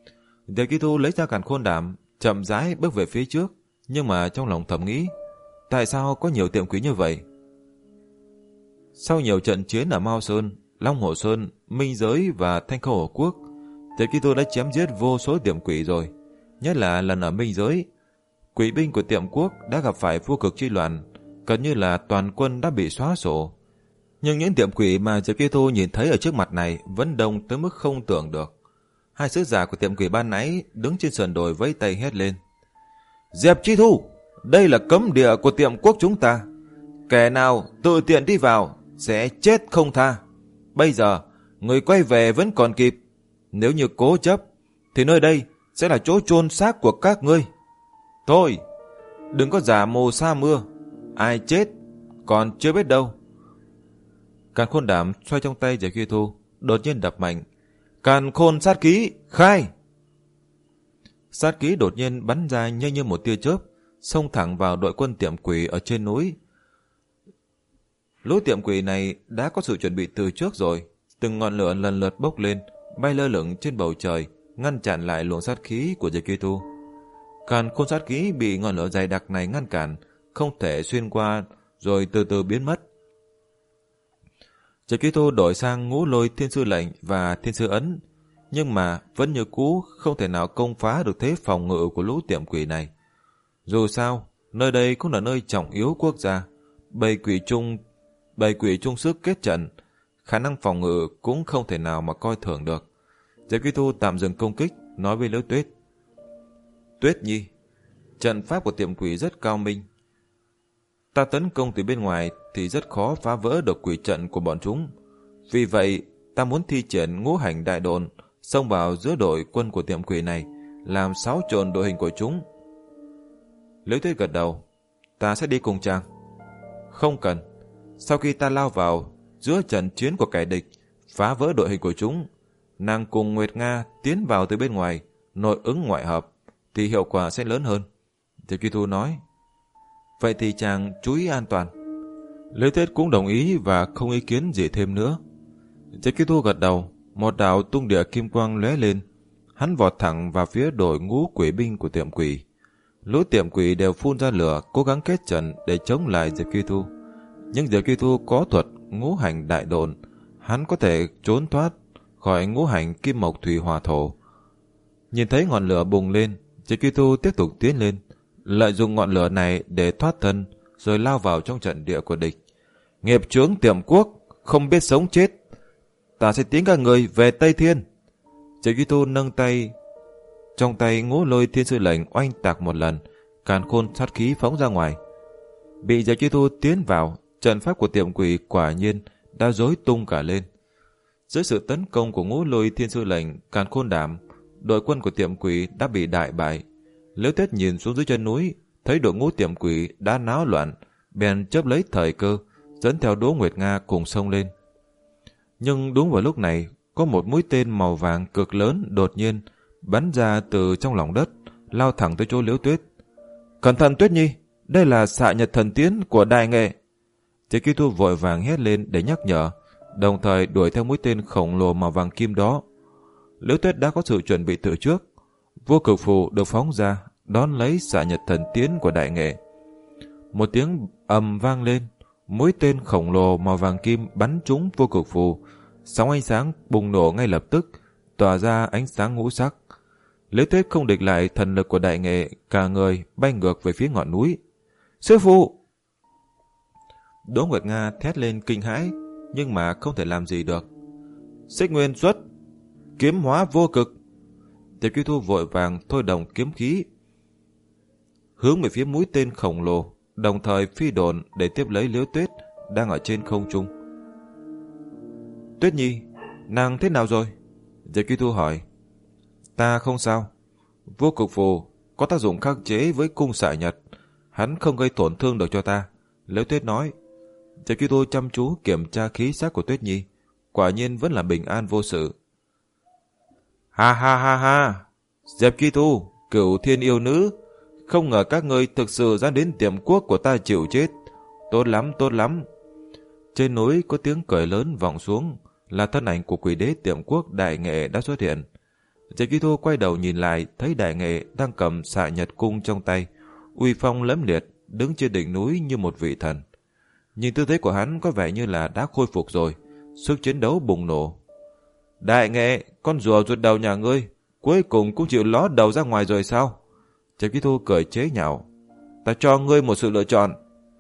Diệp Kỳ Thu lấy ra càn khôn đảm, chậm rãi bước về phía trước, nhưng mà trong lòng thầm nghĩ, tại sao có nhiều tiệm quỷ như vậy? Sau nhiều trận chiến ở Mao Sơn, Long Hồ Sơn, Minh Giới và Thanh Khâu Hổ Quốc, Diệp Kỳ đã chém giết vô số tiệm quỷ rồi. Nhất là lần ở Minh Giới, quỷ binh của tiệm quốc đã gặp phải vô cực chi loạn, gần như là toàn quân đã bị xóa sổ. Nhưng những tiệm quỷ mà Diệp Kỳ nhìn thấy ở trước mặt này vẫn đông tới mức không tưởng được. Hai sứ giả của tiệm quỷ ban nãy đứng trên sườn đồi vẫy tay hét lên: Diệp Chi Thu, đây là cấm địa của tiệm quốc chúng ta. Kẻ nào tự tiện đi vào sẽ chết không tha. Bây giờ, người quay về vẫn còn kịp. Nếu như cố chấp, thì nơi đây sẽ là chỗ chôn xác của các ngươi. Thôi, đừng có giả mồ sa mưa. Ai chết, còn chưa biết đâu. Càn khôn đảm xoay trong tay Diệp Kỳ Thu, đột nhiên đập mạnh. Càn khôn sát ký, khai! Sát ký đột nhiên bắn ra nhanh như một tia chớp, xông thẳng vào đội quân tiệm quỷ ở trên núi. Lũ tiệm quỷ này đã có sự chuẩn bị từ trước rồi. Từng ngọn lửa lần lượt bốc lên, bay lơ lửng trên bầu trời, ngăn chặn lại luồng sát khí của Diệp Kỳ Thu. Càn khôn sát khí bị ngọn lửa dày đặc này ngăn cản, không thể xuyên qua, rồi từ từ biến mất. Diệp Kỳ Thu đổi sang Ngũ Lôi Thiên Sư Lệnh và Thiên Sư Ấn, nhưng mà vẫn như cũ không thể nào công phá được thế phòng ngự của lũ tiệm quỷ này. Dù sao, nơi đây cũng là nơi trọng yếu quốc gia, bầy quỷ chung, bầy quỷ chung sức kết trận, khả năng phòng ngự cũng không thể nào mà coi thường được. Diệp Kỳ Thu tạm dừng công kích, nói với Liễu Tuyết: Tuyết Nhi, trận pháp của tiệm quỷ rất cao minh. Ta tấn công từ bên ngoài thì rất khó phá vỡ được quỷ trận của bọn chúng. Vì vậy, ta muốn thi triển ngũ hành đại độn, xông vào giữa đội quân của tiệm quỷ này, làm xáo trộn đội hình của chúng. Liễu Tuyết gật đầu: Ta sẽ đi cùng chàng. Không cần. Sau khi ta lao vào giữa trận chiến của kẻ địch, phá vỡ đội hình của chúng, nàng cùng Nguyệt Nga tiến vào từ bên ngoài, nội ứng ngoại hợp, thì hiệu quả sẽ lớn hơn. Diệp Kỳ Thu nói: Vậy thì chàng chú ý an toàn. Liễu Tuyết cũng đồng ý và không ý kiến gì thêm nữa. Diệp Kỳ Thu gật đầu, một đạo tung địa kim quang lóe lên, hắn vọt thẳng vào phía đội ngũ quỷ binh của tiệm quỷ. Lũ tiệm quỷ đều phun ra lửa, cố gắng kết trận để chống lại Diệp Kỳ Thu. Nhưng Diệp Kỳ Thu có thuật ngũ hành đại độn, hắn có thể trốn thoát khỏi ngũ hành kim mộc thủy hỏa thổ. Nhìn thấy ngọn lửa bùng lên, Diệp Kỳ Thu tiếp tục tiến lên, lợi dụng ngọn lửa này để thoát thân, rồi lao vào trong trận địa của địch. Nghiệp chướng tiệm quốc, không biết sống chết. Ta sẽ tiến các người về Tây Thiên. Diệp Kỳ Thu nâng tay, trong tay Ngũ Lôi Thiên Sư Lệnh oanh tạc một lần, càn khôn sát khí phóng ra ngoài. Bị Diệp Kỳ Thu tiến vào, trận pháp của tiệm quỷ quả nhiên đã rối tung cả lên. Dưới sự tấn công của Ngũ Lôi Thiên Sư Lệnh, càn khôn đảm, đội quân của tiệm quỷ đã bị đại bại. Liễu Tuyết nhìn xuống dưới chân núi, thấy đội ngũ tiệm quỷ đã náo loạn, bèn chớp lấy thời cơ, dẫn theo Đỗ Nguyệt Nga cùng xông lên. Nhưng đúng vào lúc này, có một mũi tên màu vàng cực lớn đột nhiên bắn ra từ trong lòng đất, lao thẳng tới chỗ Liễu Tuyết. Cẩn thận Tuyết Nhi, đây là xạ nhật thần tiến của đại nghệ. Diệp Kỳ Thu vội vàng hét lên để nhắc nhở, đồng thời đuổi theo mũi tên khổng lồ màu vàng kim đó. Liễu Tuyết đã có sự chuẩn bị từ trước, vô cực phù được phóng ra, đón lấy xạ nhật thần tiến của đại nghệ. Một tiếng ầm vang lên, mũi tên khổng lồ màu vàng kim bắn trúng vô cực phù, sóng ánh sáng bùng nổ ngay lập tức, tỏa ra ánh sáng ngũ sắc. Liễu Tuyết không địch lại thần lực của đại nghệ, cả người bay ngược về phía ngọn núi. Sư phụ! Đỗ Nguyệt Nga thét lên kinh hãi, nhưng mà không thể làm gì được. Xích nguyên xuất, kiếm hóa vô cực. Diệp Kỳ Thu vội vàng thôi động kiếm khí, hướng về phía mũi tên khổng lồ, đồng thời phi độn để tiếp lấy Liễu Tuyết đang ở trên không trung. Tuyết Nhi, nàng thế nào rồi? Diệp Kỳ Thu hỏi. Ta không sao. Vô cực phù có tác dụng khắc chế với cung xạ nhật, hắn không gây tổn thương được cho ta, Liễu Tuyết nói. Diệp Kỳ Thu chăm chú kiểm tra khí sắc của Tuyết Nhi, quả nhiên vẫn là bình an vô sự. Ha ha ha ha, Diệp Kỳ Thu, Cửu Thiên yêu nữ, không ngờ các ngươi thực sự dám đến tiệm quốc của ta chịu chết. Tốt lắm, tốt lắm. Trên núi có tiếng cười lớn vọng xuống, là thân ảnh của quỷ đế tiệm quốc đại nghệ đã xuất hiện. Diệp Kỳ Thu quay đầu nhìn lại, thấy đại nghệ đang cầm xạ nhật cung trong tay, uy phong lẫm liệt, đứng trên đỉnh núi như một vị thần. Nhìn tư thế của hắn có vẻ như là đã khôi phục rồi, sức chiến đấu bùng nổ. Đại Nghệ, con rùa ruột đầu nhà ngươi, cuối cùng cũng chịu ló đầu ra ngoài rồi sao? Diệp Chi Thu cười chế nhạo. Ta cho ngươi một sự lựa chọn.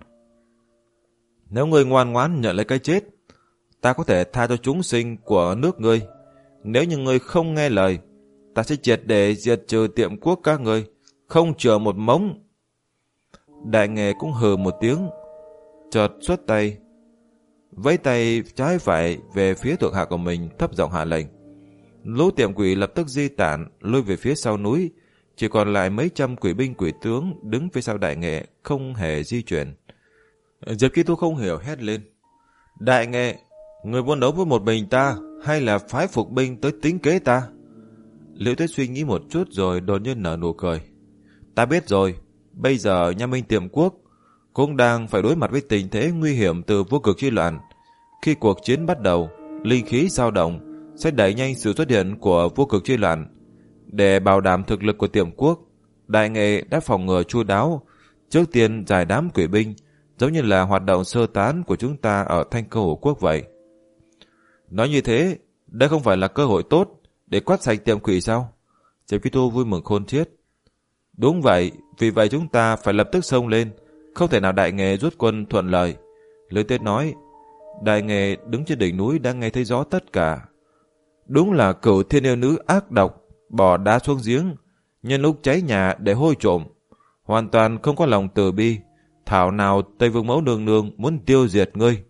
Nếu ngươi ngoan ngoãn nhận lấy cái chết, ta có thể tha cho chúng sinh của nước ngươi. Nếu như ngươi không nghe lời, ta sẽ triệt để diệt trừ tiệm quốc các ngươi, không chừa một mống. Đại Nghệ cũng hừ một tiếng, chợt xuất tay, vẫy tay trái phải về phía thuộc hạ của mình, thấp giọng hạ lệnh. Lũ tiệm quỷ lập tức di tản, lui về phía sau núi, chỉ còn lại mấy trăm quỷ binh quỷ tướng đứng phía sau Đại Nghệ, không hề di chuyển. Diệp Chi Thu không hiểu, hét lên. Đại Nghệ, người muốn đấu với một mình ta, hay là phái phục binh tới tính kế ta? Liễu Tuyết suy nghĩ một chút rồi đột nhiên nở nụ cười. Ta biết rồi, bây giờ Nha Minh tiệm quốc cũng đang phải đối mặt với tình thế nguy hiểm từ vô cực chi loạn. Khi cuộc chiến bắt đầu, linh khí dao động sẽ đẩy nhanh sự xuất hiện của vô cực chi loạn. Để bảo đảm thực lực của tiệm quốc, Đại Nghệ đã phòng ngừa chu đáo, trước tiên giải đám quỷ binh, giống như là hoạt động sơ tán của chúng ta ở Thanh Câu Hổ Quốc vậy. Nói như thế, đây không phải là cơ hội tốt để quát sạch tiệm quỷ sao? Diệp Chi Thu vui mừng khôn xiết. Đúng vậy, vì vậy chúng ta phải lập tức xông lên, không thể nào Đại Nghệ rút quân thuận lợi. Lữ Tuyết nói. Đại Nghệ đứng trên đỉnh núi đang nghe thấy rõ tất cả. Đúng là cửu thiên yêu nữ ác độc, bỏ đá xuống giếng, nhân lúc cháy nhà để hôi trộm, hoàn toàn không có lòng từ bi. Thảo nào Tây Vương Mẫu nương nương muốn tiêu diệt ngươi.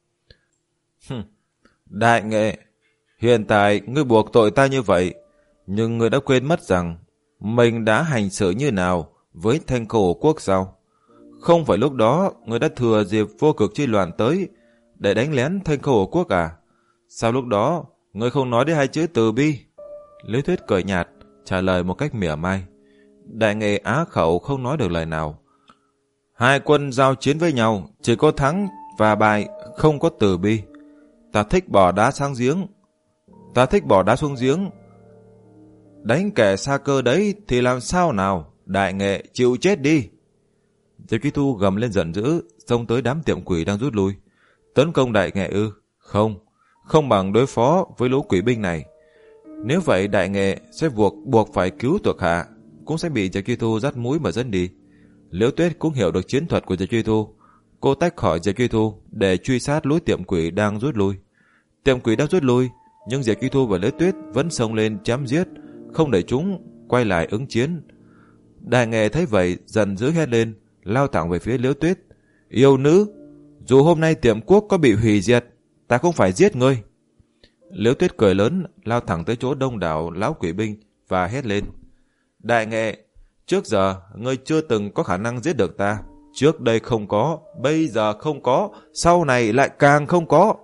Đại Nghệ, hiện tại ngươi buộc tội ta như vậy, nhưng ngươi đã quên mất rằng mình đã hành xử như nào với Thanh Câu Hổ Quốc sao? Không phải lúc đó ngươi đã thừa dịp vô cực chi loạn tới để đánh lén Thanh Câu Hổ Quốc à? Sao lúc đó ngươi không nói đến hai chữ từ bi? Lý Thuyết cười nhạt, trả lời một cách mỉa mai. Đại Nghệ á khẩu không nói được lời nào. Hai quân giao chiến với nhau, chỉ có thắng và bại, không có từ bi. Ta thích bỏ đá sang giếng. Ta thích bỏ đá xuống giếng. Đánh kẻ xa cơ đấy thì làm sao nào? Đại Nghệ chịu chết đi. Diệp Chi Thu gầm lên giận dữ, xông tới đám tiệm quỷ đang rút lui. Tấn công Đại Nghệ ư? Không, không bằng đối phó với lũ quỷ binh này. Nếu vậy Đại Nghệ sẽ buộc buộc phải cứu thuộc hạ, cũng sẽ bị Diệp Chi Thu dắt mũi mà dẫn đi. Liễu Tuyết cũng hiểu được chiến thuật của Diệp Chi Thu. Cô tách khỏi Diệp Chi Thu để truy sát lũ tiệm quỷ đang rút lui. Tiệm quỷ đang rút lui, nhưng Diệp Chi Thu và Liễu Tuyết vẫn xông lên chém giết, không để chúng quay lại ứng chiến. Đại Nghệ thấy vậy, giận dữ hét lên, lao thẳng về phía Liễu Tuyết. Yêu nữ, dù hôm nay tiệm quốc có bị hủy diệt, ta không phải giết ngươi. Liễu Tuyết cười lớn, lao thẳng tới chỗ đông đảo lão quỷ binh và hét lên. Đại Nghệ, trước giờ ngươi chưa từng có khả năng giết được ta. Trước đây không có, bây giờ không có, sau này lại càng không có.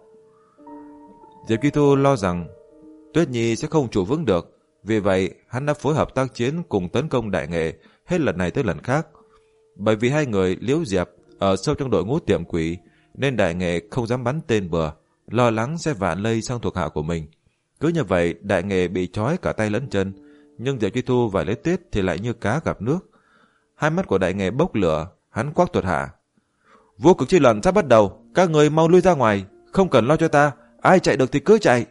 Diệp Chi Thu lo rằng Tuyết Nhi sẽ không trụ vững được, vì vậy hắn đã phối hợp tác chiến cùng tấn công Đại Nghệ hết lần này tới lần khác. Bởi vì hai người Liễu Diệp ở sâu trong đội ngũ tiệm quỷ, nên Đại Nghệ không dám bắn tên bừa, lo lắng sẽ vạn lây sang thuộc hạ của mình. Cứ như vậy Đại Nghệ bị trói cả tay lẫn chân, nhưng Diệp Chi Thu và Liễu Tuyết thì lại như cá gặp nước. Hai mắt của Đại Nghệ bốc lửa, hắn quát thuộc hạ. Vô cực chi loạn sắp bắt đầu, các người mau lui ra ngoài, không cần lo cho ta, ai chạy được thì cứ chạy.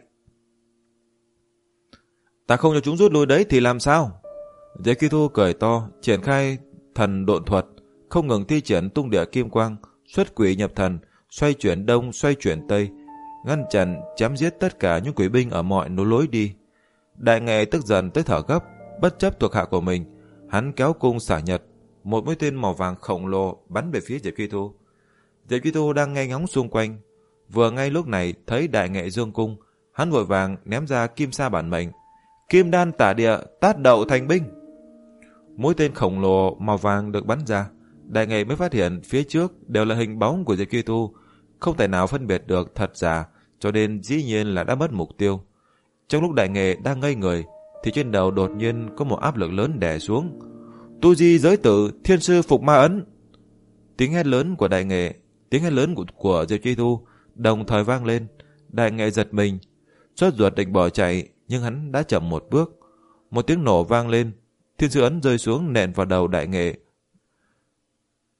Ta không cho chúng rút lui đấy thì làm sao? Diệp Chi Thu cười to, triển khai thần độn thuật, không ngừng thi triển tung địa kim quang, xuất quỷ nhập thần, xoay chuyển đông, xoay chuyển tây, ngăn chặn, chém giết tất cả những quỷ binh ở mọi nối lối đi. Đại Nghệ tức giận tới thở gấp, bất chấp thuộc hạ của mình, hắn kéo cung xả nhật, một mũi tên màu vàng khổng lồ bắn về phía Diệp Chi Thu. Diệp Chi Thu đang nghe ngóng xung quanh, vừa ngay lúc này thấy Đại Nghệ dương cung, hắn vội vàng ném ra kim sa bản mệnh, kim đan tả địa, tát đậu thành binh. Mũi tên khổng lồ màu vàng được bắn ra, Đại Nghệ mới phát hiện phía trước đều là hình bóng của Diệp Chi Thu, không thể nào phân biệt được thật giả, cho nên dĩ nhiên là đã mất mục tiêu. Trong lúc Đại Nghệ đang ngây người, thì trên đầu đột nhiên có một áp lực lớn đè xuống. Tu di giới tử, thiên sư phục ma ấn. Tiếng hét lớn của Đại Nghệ, tiếng hét lớn của, của Diệp Chi Thu đồng thời vang lên. Đại Nghệ giật mình, sốt ruột định bỏ chạy, nhưng hắn đã chậm một bước. Một tiếng nổ vang lên, thiên sư ấn rơi xuống nện vào đầu Đại Nghệ.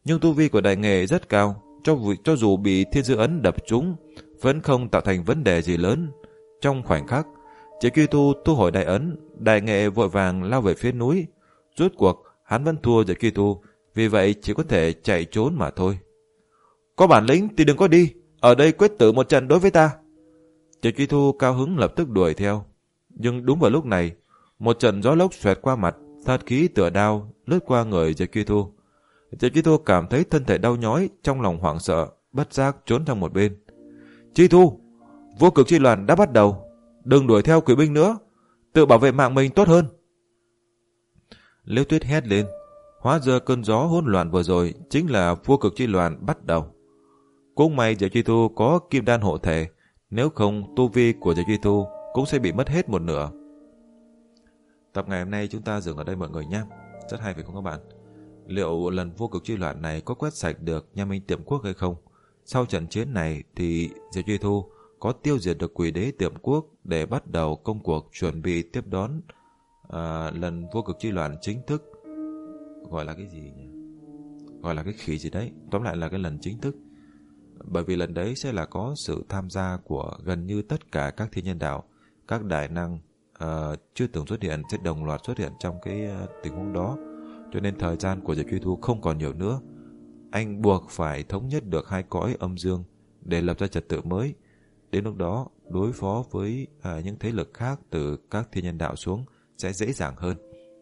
Nhưng tu vi của đại nghệ rất cao, cho, cho dù bị thiên dư ấn đập trúng, vẫn không tạo thành vấn đề gì lớn. Trong khoảnh khắc, Triệu Kỳ Thu thu hồi đại ấn, đại nghệ vội vàng lao về phía núi. Rốt cuộc, hắn vẫn thua Triệu Kỳ Thu, vì vậy chỉ có thể chạy trốn mà thôi. Có bản lĩnh thì đừng có đi, ở đây quyết tử một trận đối với ta. Triệu Kỳ Thu cao hứng lập tức đuổi theo. Nhưng đúng vào lúc này, một trận gió lốc xoẹt qua mặt, sát khí tựa đao lướt qua người Triệu Kỳ Thu. Triệu Kỳ Thu cảm thấy thân thể đau nhói, trong lòng hoảng sợ, bất giác trốn sang một bên. Chi Thu, vô cực chi loạn đã bắt đầu, đừng đuổi theo quỷ binh nữa, tự bảo vệ mạng mình tốt hơn. Liễu Tuyết hét lên, hóa ra cơn gió hỗn loạn vừa rồi chính là vô cực chi loạn bắt đầu. Cũng may Diệp Chi Thu có kim đan hộ thể, nếu không tu vi của Diệp Chi Thu cũng sẽ bị mất hết một nửa. Tập ngày hôm nay chúng ta dừng ở đây mọi người nhé. Rất hay phải không các bạn? Liệu lần vô cực chi loạn này có quét sạch được Nha Minh Tiệm Quốc hay không? Sau trận chiến này thì Diệp Chi Thu có tiêu diệt được quỷ đế Tiệm Quốc để bắt đầu công cuộc chuẩn bị tiếp đón à, lần vô cực chi loạn chính thức. Gọi là cái gì nhỉ? Gọi là cái khỉ gì đấy. Tóm lại là cái lần chính thức. Bởi vì lần đấy sẽ là có sự tham gia của gần như tất cả các thiên nhân đạo, các đại năng uh, chưa từng xuất hiện sẽ đồng loạt xuất hiện trong cái uh, tình huống đó. Cho nên thời gian của Diệp Chi Thu không còn nhiều nữa. Anh buộc phải thống nhất được hai cõi âm dương để lập ra trật tự mới. Đến lúc đó, đối phó với uh, những thế lực khác từ các thiên nhân đạo xuống sẽ dễ dàng hơn.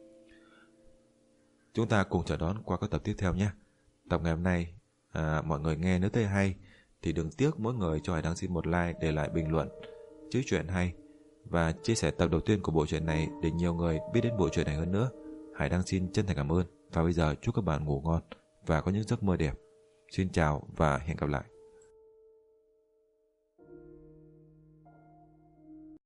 Chúng ta cùng chờ đón qua các tập tiếp theo nhé. Tập ngày hôm nay, à, mọi người nghe nếu thấy hay thì đừng tiếc mỗi người cho Hải Đăng xin một like, để lại bình luận chữ chuyện hay và chia sẻ tập đầu tiên của bộ truyện này để nhiều người biết đến bộ truyện này hơn nữa. Hải Đăng xin chân thành cảm ơn và bây giờ chúc các bạn ngủ ngon và có những giấc mơ đẹp. Xin chào và hẹn gặp lại.